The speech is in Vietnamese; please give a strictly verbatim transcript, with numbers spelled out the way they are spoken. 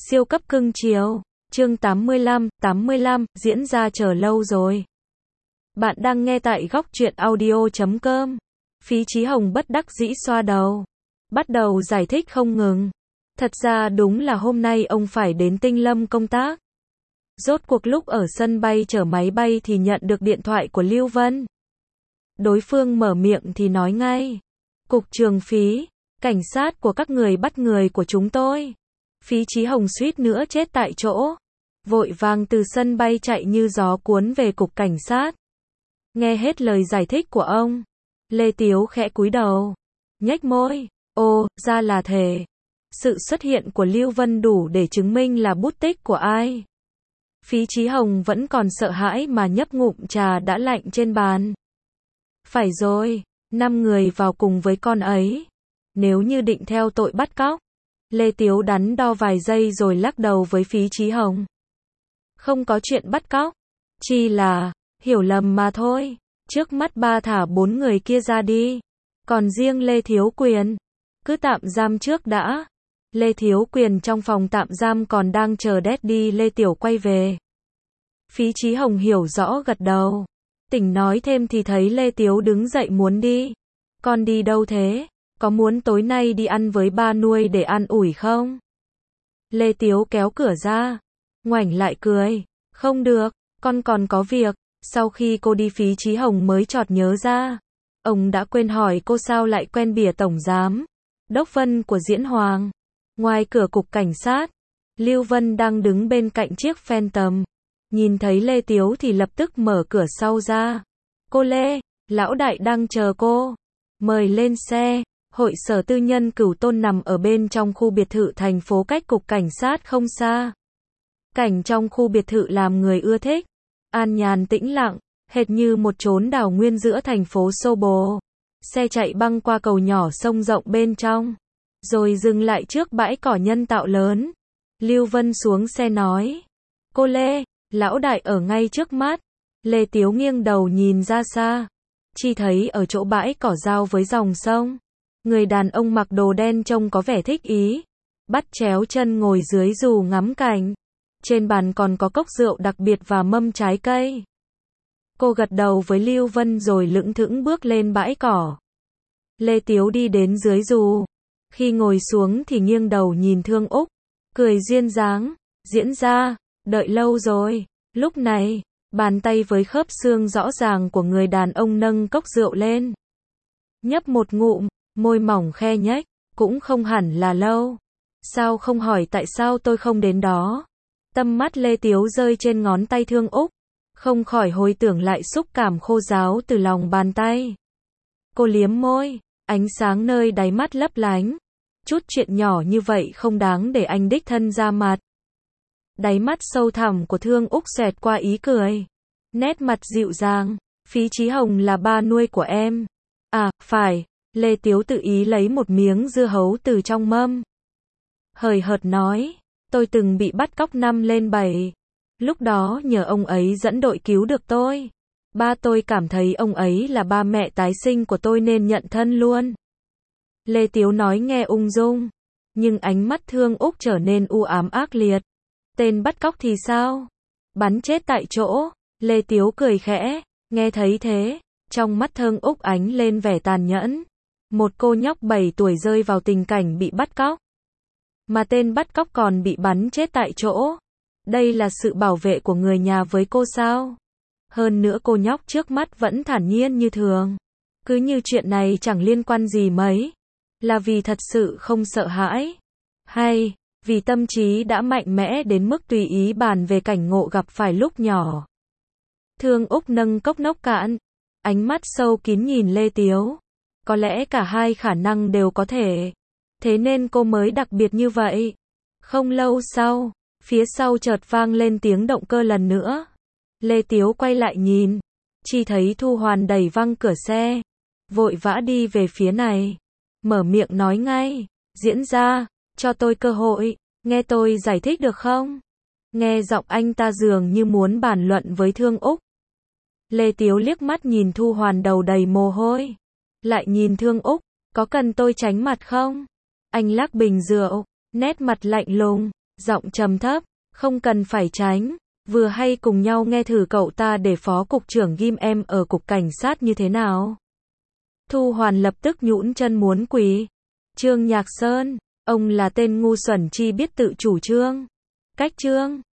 Siêu cấp cưng chiều. Chương tám mươi lăm, tám mươi lăm, diễn ra chờ lâu rồi. Bạn đang nghe tại góc truyện audio chấm com. Phí Chí Hồng bất đắc dĩ xoa đầu. Bắt đầu giải thích không ngừng. Thật ra đúng là hôm nay ông phải đến Tinh Lâm công tác. Rốt cuộc lúc ở sân bay chở máy bay thì nhận được điện thoại của Lưu Vân. Đối phương mở miệng thì nói ngay. Cục trưởng Phí, cảnh sát của các người bắt người của chúng tôi. Phí Chí Hồng suýt nữa chết tại chỗ. Vội vàng từ sân bay chạy như gió cuốn về cục cảnh sát. Nghe hết lời giải thích của ông, Lê Tiếu khẽ cúi đầu, nhếch môi, ồ, ra là thế. Sự xuất hiện của Lưu Vân đủ để chứng minh là bút tích của ai. Phí Chí Hồng vẫn còn sợ hãi mà nhấp ngụm trà đã lạnh trên bàn. Phải rồi, năm người vào cùng với con ấy. Nếu như định theo tội bắt cóc. Lê Tiếu đắn đo vài giây rồi lắc đầu với Phí Chí Hồng. Không có chuyện bắt cóc. Chỉ là, hiểu lầm mà thôi. Trước mắt ba thả bốn người kia ra đi. Còn riêng Lê Thiếu Quyền, cứ tạm giam trước đã. Lê Thiếu Quyền trong phòng tạm giam còn đang chờ Daddy Lê Tiểu quay về. Phí Chí Hồng hiểu rõ gật đầu. Tỉnh nói thêm thì thấy Lê Tiếu đứng dậy muốn đi. Con đi đâu thế? Có muốn tối nay đi ăn với ba nuôi để an ủi không? Lê Tiếu kéo cửa ra, ngoảnh lại cười. Không được, con còn có việc. Sau khi cô đi Phí Chí Hồng mới chợt nhớ ra. Ông đã quên hỏi cô sao lại quen bìa tổng giám Đốc Vân của Diễn Hoàng. Ngoài cửa cục cảnh sát, Lưu Vân đang đứng bên cạnh chiếc Phantom. Nhìn thấy Lê Tiếu thì lập tức mở cửa sau ra. Cô Lê, lão đại đang chờ cô. Mời lên xe. Hội sở tư nhân Cửu Tôn nằm ở bên trong khu biệt thự thành phố cách cục cảnh sát không xa. Cảnh trong khu biệt thự làm người ưa thích. An nhàn tĩnh lặng, hệt như một chốn đảo nguyên giữa thành phố xô bồ. Xe chạy băng qua cầu nhỏ sông rộng bên trong. Rồi dừng lại trước bãi cỏ nhân tạo lớn. Lưu Vân xuống xe nói. Cô Lê, lão đại ở ngay trước mắt. Lê Tiếu nghiêng đầu nhìn ra xa. Chỉ thấy ở chỗ bãi cỏ giao với dòng sông. Người đàn ông mặc đồ đen trông có vẻ thích ý. Bắt chéo chân ngồi dưới dù ngắm cảnh. Trên bàn còn có cốc rượu đặc biệt và mâm trái cây. Cô gật đầu với Lưu Vân rồi lững thững bước lên bãi cỏ. Lê Tiếu đi đến dưới dù. Khi ngồi xuống thì nghiêng đầu nhìn Thương Úc. Cười duyên dáng. Diễn ra. Đợi lâu rồi. Lúc này, bàn tay với khớp xương rõ ràng của người đàn ông nâng cốc rượu lên. Nhấp một ngụm. Môi mỏng khe nhếch, cũng không hẳn là lâu. Sao không hỏi tại sao tôi không đến đó? Tâm mắt Lê Tiếu rơi trên ngón tay Thương Úc. Không khỏi hồi tưởng lại xúc cảm khô ráo từ lòng bàn tay. Cô liếm môi, ánh sáng nơi đáy mắt lấp lánh. Chút chuyện nhỏ như vậy không đáng để anh đích thân ra mặt. Đáy mắt sâu thẳm của Thương Úc xẹt qua ý cười. Nét mặt dịu dàng, Phí Chí Hồng là ba nuôi của em. À, phải. Lê Tiếu tự ý lấy một miếng dưa hấu từ trong mâm. Hời hợt nói, tôi từng bị bắt cóc năm lên bảy. Lúc đó nhờ ông ấy dẫn đội cứu được tôi. Ba tôi cảm thấy ông ấy là ba mẹ tái sinh của tôi nên nhận thân luôn. Lê Tiếu nói nghe ung dung, nhưng ánh mắt Thương Úc trở nên u ám ác liệt. Tên bắt cóc thì sao? Bắn chết tại chỗ. Lê Tiếu cười khẽ, nghe thấy thế, trong mắt Thương Úc ánh lên vẻ tàn nhẫn. Một cô nhóc bảy tuổi rơi vào tình cảnh bị bắt cóc. Mà tên bắt cóc còn bị bắn chết tại chỗ. Đây là sự bảo vệ của người nhà với cô sao? Hơn nữa cô nhóc trước mắt vẫn thản nhiên như thường. Cứ như chuyện này chẳng liên quan gì mấy. Là vì thật sự không sợ hãi? Hay, vì tâm trí đã mạnh mẽ đến mức tùy ý bàn về cảnh ngộ gặp phải lúc nhỏ? Thương Úc nâng cốc nốc cạn. Ánh mắt sâu kín nhìn Lê Tiếu. Có lẽ cả hai khả năng đều có thể. Thế nên cô mới đặc biệt như vậy. Không lâu sau, phía sau chợt vang lên tiếng động cơ lần nữa. Lê Tiếu quay lại nhìn. Chỉ thấy Thu Hoàn đẩy văng cửa xe. Vội vã đi về phía này. Mở miệng nói ngay. Diễn ra, cho tôi cơ hội. Nghe tôi giải thích được không? Nghe giọng anh ta dường như muốn bàn luận với Thương Úc. Lê Tiếu liếc mắt nhìn Thu Hoàn đầu đầy mồ hôi. Lại nhìn Thương Úc, có cần tôi tránh mặt không? Anh lắc bình rượu, nét mặt lạnh lùng, Giọng trầm thấp, không cần phải tránh, vừa hay cùng nhau nghe thử cậu ta để phó cục trưởng ghim em ở cục cảnh sát như thế nào. Thu Hoàn lập tức nhũn chân muốn quỳ. Trương Nhạc Sơn, ông là tên ngu xuẩn chi biết tự chủ trương. Cách trương.